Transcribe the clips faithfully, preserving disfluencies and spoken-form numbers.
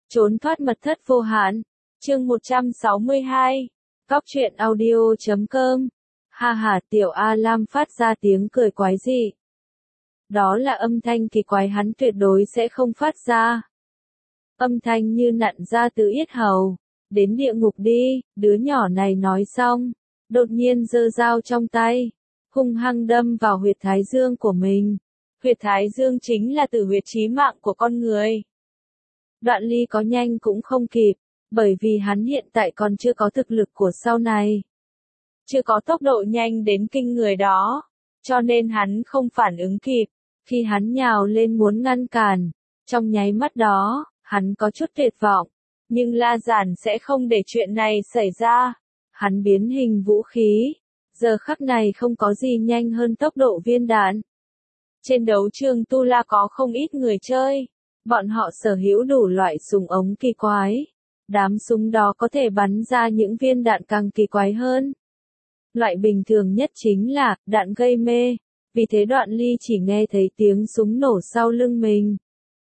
Trốn thoát mật thất vô hạn. Chương một trăm sáu mươi hai. Góc truyện audio chấm com. Ha ha, tiểu A Lam phát ra tiếng cười quái dị. Đó là âm thanh kỳ quái hắn tuyệt đối sẽ không phát ra. Âm thanh như nặn ra từ yết hầu. Đến địa ngục đi, đứa nhỏ này nói xong. Đột nhiên giơ dao trong tay. Hung hăng đâm vào huyệt thái dương của mình. Huyệt thái dương chính là tử huyệt chí mạng của con người. Đoạn Ly có nhanh cũng không kịp, bởi vì hắn hiện tại còn chưa có thực lực của sau này. Chưa có tốc độ nhanh đến kinh người đó, cho nên hắn không phản ứng kịp. Khi hắn nhào lên muốn ngăn cản, trong nháy mắt đó, hắn có chút tuyệt vọng. Nhưng La Giản sẽ không để chuyện này xảy ra. Hắn biến hình vũ khí. Giờ khắc này không có gì nhanh hơn tốc độ viên đạn. Trên đấu trường Tu La có không ít người chơi. Bọn họ sở hữu đủ loại súng ống kỳ quái. Đám súng đó có thể bắn ra những viên đạn càng kỳ quái hơn. Loại bình thường nhất chính là đạn gây mê. Vì thế Đoạn Ly chỉ nghe thấy tiếng súng nổ sau lưng mình.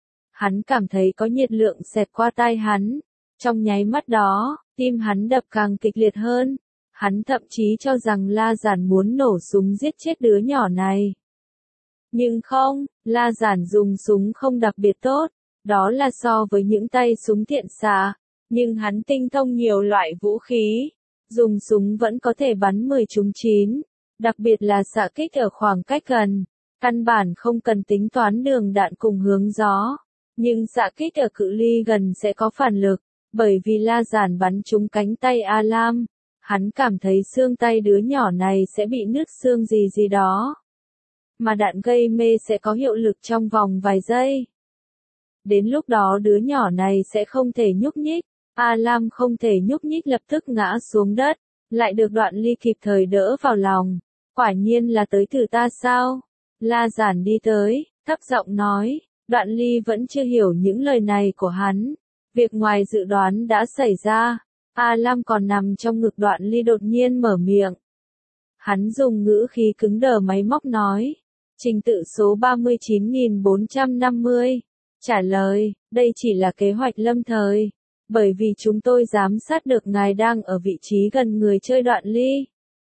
Hắn cảm thấy có nhiệt lượng xẹt qua tai hắn. Trong nháy mắt đó, tim hắn đập càng kịch liệt hơn. Hắn thậm chí cho rằng La Giản muốn nổ súng giết chết đứa nhỏ này. Nhưng không, La Giản dùng súng không đặc biệt tốt. Đó là so với những tay súng thiện xạ. Nhưng hắn tinh thông nhiều loại vũ khí. Dùng súng vẫn có thể bắn mười trúng chín. Đặc biệt là xạ kích ở khoảng cách gần. Căn bản không cần tính toán đường đạn cùng hướng gió. Nhưng xạ kích ở cự ly gần sẽ có phản lực. Bởi vì La Giản bắn trúng cánh tay A Lam. Hắn cảm thấy xương tay đứa nhỏ này sẽ bị nứt xương gì gì đó. Mà đạn gây mê sẽ có hiệu lực trong vòng vài giây. Đến lúc đó đứa nhỏ này sẽ không thể nhúc nhích. A Lam không thể nhúc nhích lập tức ngã xuống đất. Lại được Đoạn Ly kịp thời đỡ vào lòng. Quả nhiên là tới thử ta sao? La Giản đi tới, thấp giọng nói. Đoạn Ly vẫn chưa hiểu những lời này của hắn. Việc ngoài dự đoán đã xảy ra. A Lam còn nằm trong ngực Đoạn Ly đột nhiên mở miệng. Hắn dùng ngữ khí cứng đờ máy móc nói. Trình tự số ba mươi chín nghìn bốn trăm năm mươi. Trả lời, đây chỉ là kế hoạch lâm thời. Bởi vì chúng tôi giám sát được ngài đang ở vị trí gần người chơi Đoạn Ly.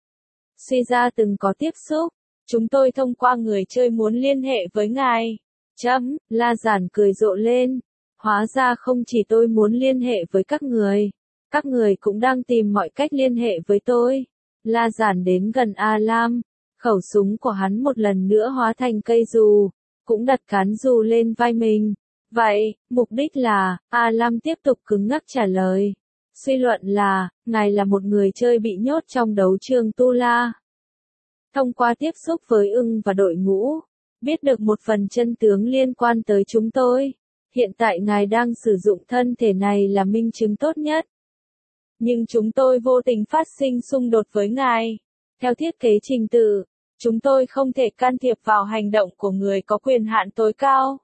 Suy ra từng có tiếp xúc. Chúng tôi thông qua người chơi muốn liên hệ với ngài. Chấm, La Giản cười rộ lên. Hóa ra không chỉ tôi muốn liên hệ với các người. Các người cũng đang tìm mọi cách liên hệ với tôi. La Giản đến gần A Lam. Khẩu súng của hắn một lần nữa hóa thành cây dù. Cũng đặt cán dù lên vai mình. Vậy, mục đích là, A Lam tiếp tục cứng ngắc trả lời. Suy luận là, ngài là một người chơi bị nhốt trong đấu trường Tu La. Thông qua tiếp xúc với ưng và đội ngũ, biết được một phần chân tướng liên quan tới chúng tôi. Hiện tại ngài đang sử dụng thân thể này là minh chứng tốt nhất. Nhưng chúng tôi vô tình phát sinh xung đột với ngài. Theo thiết kế trình tự, chúng tôi không thể can thiệp vào hành động của người có quyền hạn tối cao.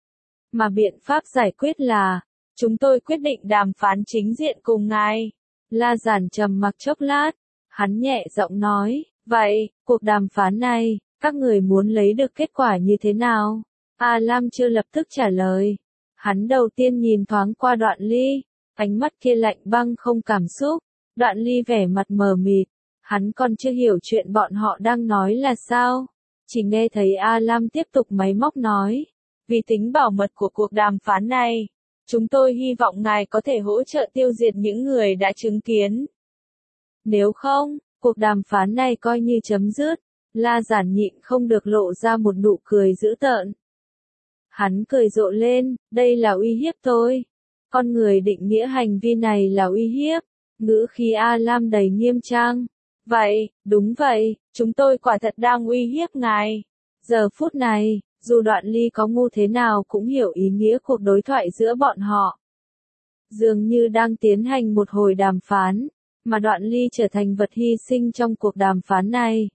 Mà biện pháp giải quyết là, chúng tôi quyết định đàm phán chính diện cùng ngài. La Giản trầm mặc chốc lát, hắn nhẹ giọng nói, vậy, cuộc đàm phán này, các người muốn lấy được kết quả như thế nào? A Lam chưa lập tức trả lời. Hắn đầu tiên nhìn thoáng qua Đoạn Ly, ánh mắt kia lạnh băng không cảm xúc. Đoạn Ly vẻ mặt mờ mịt, hắn còn chưa hiểu chuyện bọn họ đang nói là sao. Chỉ nghe thấy A Lam tiếp tục máy móc nói. Vì tính bảo mật của cuộc đàm phán này, chúng tôi hy vọng ngài có thể hỗ trợ tiêu diệt những người đã chứng kiến. Nếu không, cuộc đàm phán này coi như chấm dứt. La Giản nhịn không được lộ ra một nụ cười dữ tợn. Hắn cười rộ lên, đây là uy hiếp thôi. Con người định nghĩa hành vi này là uy hiếp. Ngữ khí A Lam đầy nghiêm trang. Vậy, đúng vậy, chúng tôi quả thật đang uy hiếp ngài. Giờ phút này, dù Đoạn Ly có ngu thế nào cũng hiểu ý nghĩa cuộc đối thoại giữa bọn họ. Dường như đang tiến hành một hồi đàm phán, mà Đoạn Ly trở thành vật hy sinh trong cuộc đàm phán này.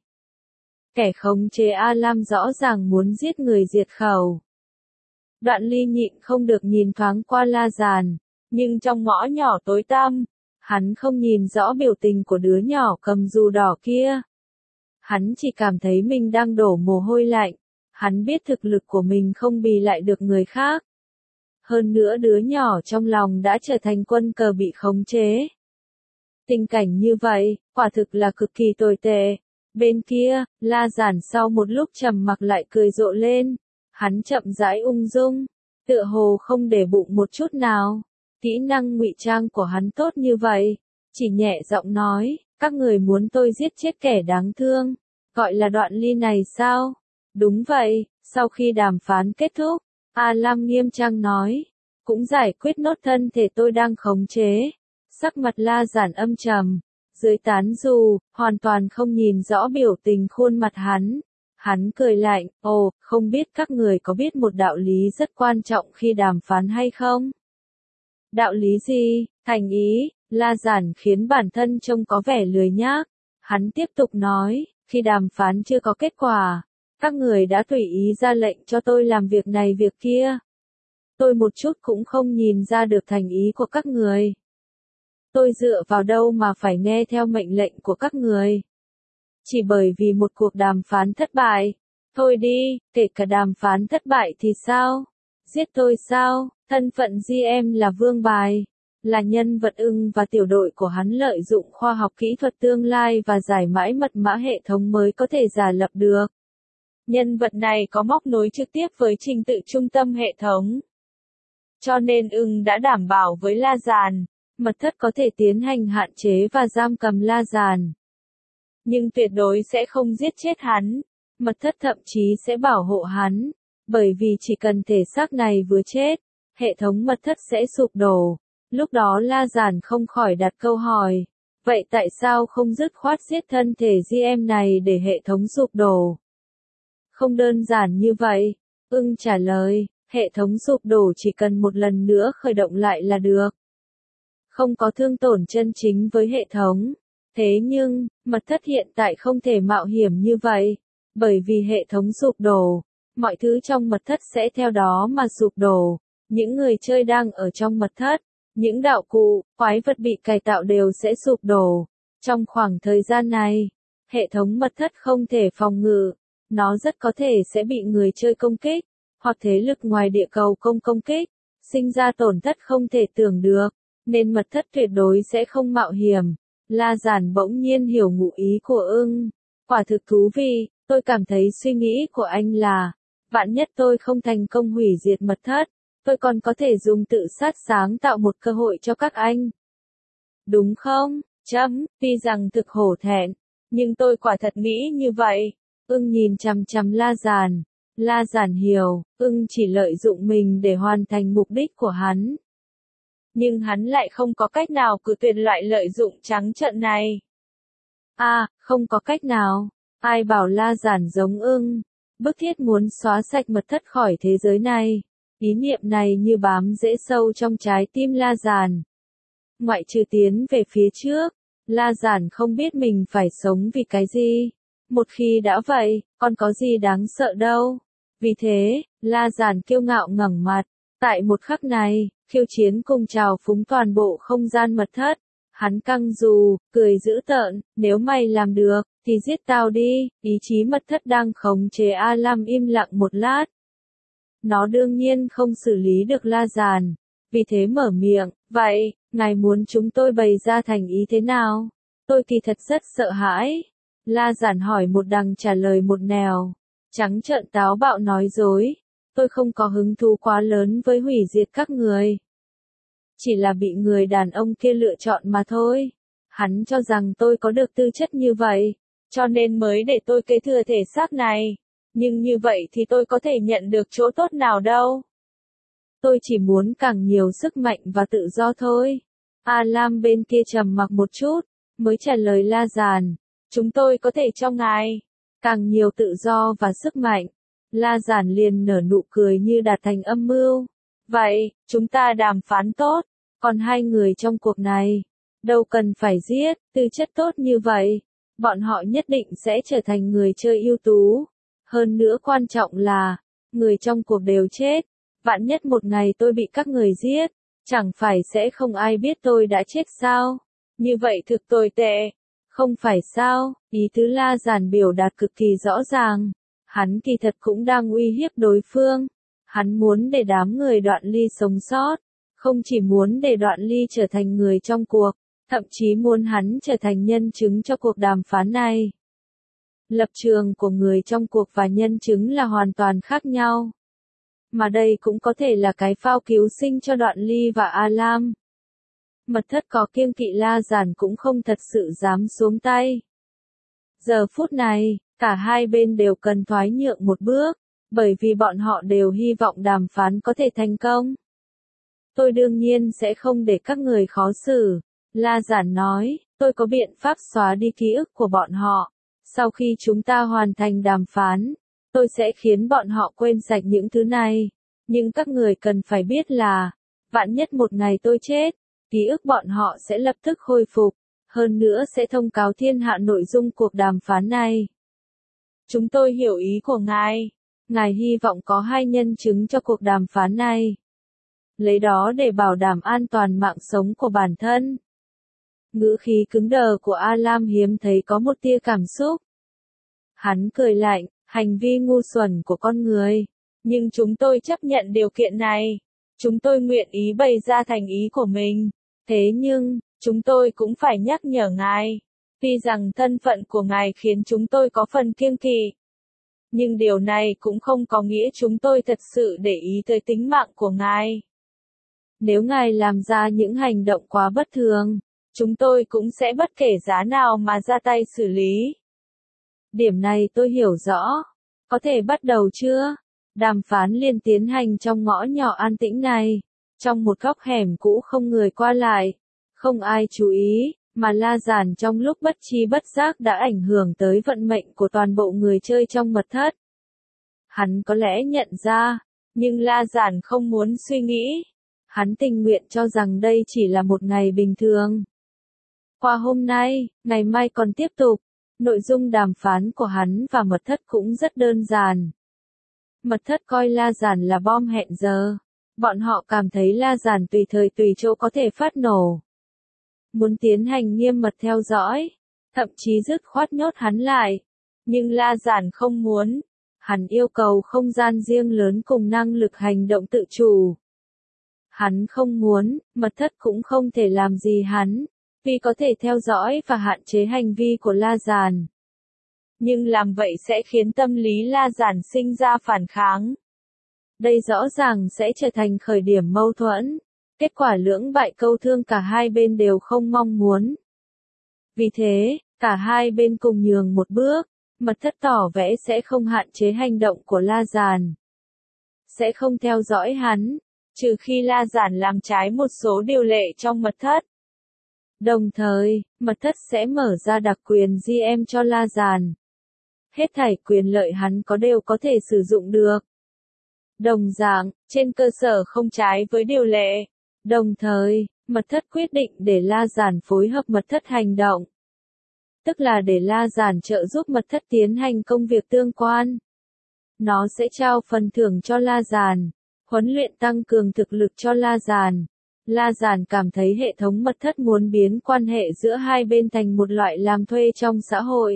Kẻ khống chế A Lam rõ ràng muốn giết người diệt khẩu. Đoạn Ly nhịn không được nhìn thoáng qua La Giản, nhưng trong ngõ nhỏ tối tăm, hắn không nhìn rõ biểu tình của đứa nhỏ cầm dù đỏ kia. Hắn chỉ cảm thấy mình đang đổ mồ hôi lạnh. Hắn biết thực lực của mình không bì lại được người khác. hơn nữa đứa nhỏ trong lòng đã trở thành quân cờ bị khống chế. Tình cảnh như vậy, quả thực là cực kỳ tồi tệ. Bên kia, La Giản sau một lúc trầm mặc lại cười rộ lên, hắn chậm rãi ung dung, tựa hồ không để bụng một chút nào. Kỹ năng ngụy trang của hắn tốt như vậy, chỉ nhẹ giọng nói, các người muốn tôi giết chết kẻ đáng thương, gọi là đoạn ly này sao? Đúng vậy, sau khi đàm phán kết thúc, A Lam nghiêm trang nói, cũng giải quyết nốt thân thể tôi đang khống chế. Sắc mặt La Giản âm trầm, dưới tán dù, hoàn toàn không nhìn rõ biểu tình khuôn mặt hắn. Hắn cười lạnh, ồ, không biết các người có biết một đạo lý rất quan trọng khi đàm phán hay không? Đạo lý gì? Thành ý. La Giản khiến bản thân trông có vẻ lười nhác. Hắn tiếp tục nói, khi đàm phán chưa có kết quả, các người đã tùy ý ra lệnh cho tôi làm việc này việc kia. Tôi một chút cũng không nhìn ra được thành ý của các người. Tôi dựa vào đâu mà phải nghe theo mệnh lệnh của các người? Chỉ bởi vì một cuộc đàm phán thất bại. Thôi đi, kể cả đàm phán thất bại thì sao? Giết tôi sao? Thân phận giê em là vương bài, là nhân vật ưng và tiểu đội của hắn lợi dụng khoa học kỹ thuật tương lai và giải mãi mật mã hệ thống mới có thể giả lập được. Nhân vật này có móc nối trực tiếp với trình tự trung tâm hệ thống. Cho nên ưng đã đảm bảo với La Giản, mật thất có thể tiến hành hạn chế và giam cầm La Giản. Nhưng tuyệt đối sẽ không giết chết hắn, mật thất thậm chí sẽ bảo hộ hắn, bởi vì chỉ cần thể xác này vừa chết, hệ thống mật thất sẽ sụp đổ. Lúc đó La Giản không khỏi đặt câu hỏi, vậy tại sao không dứt khoát giết thân thể giê em này để hệ thống sụp đổ? Không đơn giản như vậy, ưng trả lời, hệ thống sụp đổ chỉ cần một lần nữa khởi động lại là được. Không có thương tổn chân chính với hệ thống. Thế nhưng, mật thất hiện tại không thể mạo hiểm như vậy, bởi vì hệ thống sụp đổ, mọi thứ trong mật thất sẽ theo đó mà sụp đổ. Những người chơi đang ở trong mật thất, những đạo cụ, quái vật bị cải tạo đều sẽ sụp đổ. Trong khoảng thời gian này, hệ thống mật thất không thể phòng ngự, nó rất có thể sẽ bị người chơi công kích, hoặc thế lực ngoài địa cầu công công kích, sinh ra tổn thất không thể tưởng được, nên mật thất tuyệt đối sẽ không mạo hiểm. La Giản bỗng nhiên hiểu ngụ ý của ưng. Quả thực thú vị, tôi cảm thấy suy nghĩ của anh là, vạn nhất tôi không thành công hủy diệt mật thất, tôi còn có thể dùng tự sát sáng tạo một cơ hội cho các anh. Đúng không? Chấm, tuy rằng thực hổ thẹn, nhưng tôi quả thật nghĩ như vậy. Ưng nhìn chằm chằm La Giản. La Giản hiểu, ưng chỉ lợi dụng mình để hoàn thành mục đích của hắn. Nhưng hắn lại không có cách nào cự tuyệt loại lợi dụng trắng trợn này. À, không có cách nào. Ai bảo La Giản giống ưng, bức thiết muốn xóa sạch mật thất khỏi thế giới này. Ý niệm này như bám rễ sâu trong trái tim La Giản. Ngoại trừ tiến về phía trước, La Giản không biết mình phải sống vì cái gì. Một khi đã vậy, còn có gì đáng sợ đâu. Vì thế, La Giản kiêu ngạo ngẩng mặt. Tại một khắc này, khiêu chiến cùng trào phúng toàn bộ không gian mật thất. Hắn căng dù, cười dữ tợn, nếu mày làm được, thì giết tao đi. Ý chí mật thất đang khống chế A Lam im lặng một lát. Nó đương nhiên không xử lý được La Giản. Vì thế mở miệng, vậy, ngài muốn chúng tôi bày ra thành ý thế nào? Tôi kỳ thật rất sợ hãi. La Giản hỏi một đằng trả lời một nẻo. Trắng trợn táo bạo nói dối. Tôi không có hứng thú quá lớn với hủy diệt các người. Chỉ là bị người đàn ông kia lựa chọn mà thôi. Hắn cho rằng tôi có được tư chất như vậy, cho nên mới để tôi kế thừa thể xác này. Nhưng như vậy thì tôi có thể nhận được chỗ tốt nào đâu. Tôi chỉ muốn càng nhiều sức mạnh và tự do thôi. A Lam bên kia trầm mặc một chút, mới trả lời La Giản. Chúng tôi có thể cho ngài càng nhiều tự do và sức mạnh. La Giản liền nở nụ cười như đạt thành âm mưu. Vậy, chúng ta đàm phán tốt, còn hai người trong cuộc này, đâu cần phải giết, tư chất tốt như vậy, bọn họ nhất định sẽ trở thành người chơi ưu tú. Hơn nữa quan trọng là, người trong cuộc đều chết, vạn nhất một ngày tôi bị các người giết, chẳng phải sẽ không ai biết tôi đã chết sao? Như vậy thực tồi tệ, không phải sao? Ý tứ La Giản biểu đạt cực kỳ rõ ràng. Hắn kỳ thật cũng đang uy hiếp đối phương. Hắn muốn để đám người Đoạn Ly sống sót, không chỉ muốn để Đoạn Ly trở thành người trong cuộc, thậm chí muốn hắn trở thành nhân chứng cho cuộc đàm phán này. Lập trường của người trong cuộc và nhân chứng là hoàn toàn khác nhau. Mà đây cũng có thể là cái phao cứu sinh cho Đoạn Ly và A-Lam. Mật thất có kiêng kỵ La Giản cũng không thật sự dám xuống tay. Giờ phút này, cả hai bên đều cần thoái nhượng một bước, bởi vì bọn họ đều hy vọng đàm phán có thể thành công. Tôi đương nhiên sẽ không để các người khó xử, La Giản nói, tôi có biện pháp xóa đi ký ức của bọn họ. Sau khi chúng ta hoàn thành đàm phán, tôi sẽ khiến bọn họ quên sạch những thứ này. Nhưng các người cần phải biết là, vạn nhất một ngày tôi chết, ký ức bọn họ sẽ lập tức khôi phục, hơn nữa sẽ thông cáo thiên hạ nội dung cuộc đàm phán này. Chúng tôi hiểu ý của ngài. Ngài hy vọng có hai nhân chứng cho cuộc đàm phán này. Lấy đó để bảo đảm an toàn mạng sống của bản thân. Ngữ khí cứng đờ của A-Lam hiếm thấy có một tia cảm xúc. Hắn cười lạnh, hành vi ngu xuẩn của con người. Nhưng chúng tôi chấp nhận điều kiện này. Chúng tôi nguyện ý bày ra thành ý của mình. Thế nhưng, chúng tôi cũng phải nhắc nhở ngài. Tuy rằng thân phận của ngài khiến chúng tôi có phần kiêng kỵ. Nhưng điều này cũng không có nghĩa chúng tôi thật sự để ý tới tính mạng của ngài. Nếu ngài làm ra những hành động quá bất thường, chúng tôi cũng sẽ bất kể giá nào mà ra tay xử lý. Điểm này tôi hiểu rõ. Có thể bắt đầu chưa? Đàm phán liền tiến hành trong ngõ nhỏ an tĩnh này. Trong một góc hẻm cũ không người qua lại. Không ai chú ý, mà La Giản trong lúc bất tri bất giác đã ảnh hưởng tới vận mệnh của toàn bộ người chơi trong mật thất. Hắn có lẽ nhận ra, nhưng La Giản không muốn suy nghĩ. Hắn tình nguyện cho rằng đây chỉ là một ngày bình thường. Qua hôm nay, ngày mai còn tiếp tục. Nội dung đàm phán của hắn và mật thất cũng rất đơn giản. Mật thất coi La Giản là bom hẹn giờ. Bọn họ cảm thấy La Giản tùy thời tùy chỗ có thể phát nổ. Muốn tiến hành nghiêm mật theo dõi, thậm chí dứt khoát nhốt hắn lại. Nhưng La Giản không muốn. Hắn yêu cầu không gian riêng lớn cùng năng lực hành động tự chủ. Hắn không muốn, mật thất cũng không thể làm gì hắn, vì có thể theo dõi và hạn chế hành vi của La Giản. Nhưng làm vậy sẽ khiến tâm lý La Giản sinh ra phản kháng. Đây rõ ràng sẽ trở thành khởi điểm mâu thuẫn. Kết quả lưỡng bại câu thương cả hai bên đều không mong muốn. Vì thế, cả hai bên cùng nhường một bước, mật thất tỏ vẻ sẽ không hạn chế hành động của La Giản. Sẽ không theo dõi hắn, trừ khi La Giản làm trái một số điều lệ trong mật thất. Đồng thời, mật thất sẽ mở ra đặc quyền giê em cho La Giản. Hết thảy quyền lợi hắn có đều có thể sử dụng được. Đồng dạng, trên cơ sở không trái với điều lệ. Đồng thời, mật thất quyết định để La Giản phối hợp mật thất hành động. Tức là để La Giản trợ giúp mật thất tiến hành công việc tương quan. Nó sẽ trao phần thưởng cho La Giản, huấn luyện tăng cường thực lực cho La Giản. La Giản cảm thấy hệ thống mật thất muốn biến quan hệ giữa hai bên thành một loại làm thuê trong xã hội.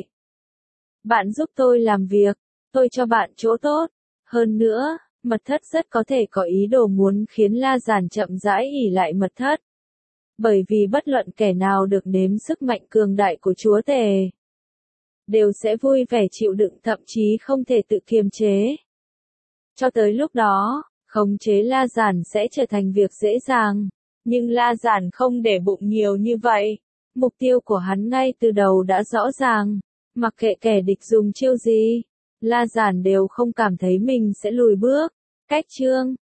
Bạn giúp tôi làm việc, tôi cho bạn chỗ tốt. Hơn nữa, mật thất rất có thể có ý đồ muốn khiến La Giản chậm rãi ỷ lại mật thất. Bởi vì bất luận kẻ nào được nếm sức mạnh cường đại của chúa tể, đều sẽ vui vẻ chịu đựng thậm chí không thể tự kiềm chế. Cho tới lúc đó, khống chế La Giản sẽ trở thành việc dễ dàng. Nhưng La Giản không để bụng nhiều như vậy. Mục tiêu của hắn ngay từ đầu đã rõ ràng. Mặc kệ kẻ địch dùng chiêu gì, La Giản đều không cảm thấy mình sẽ lùi bước. Cách chương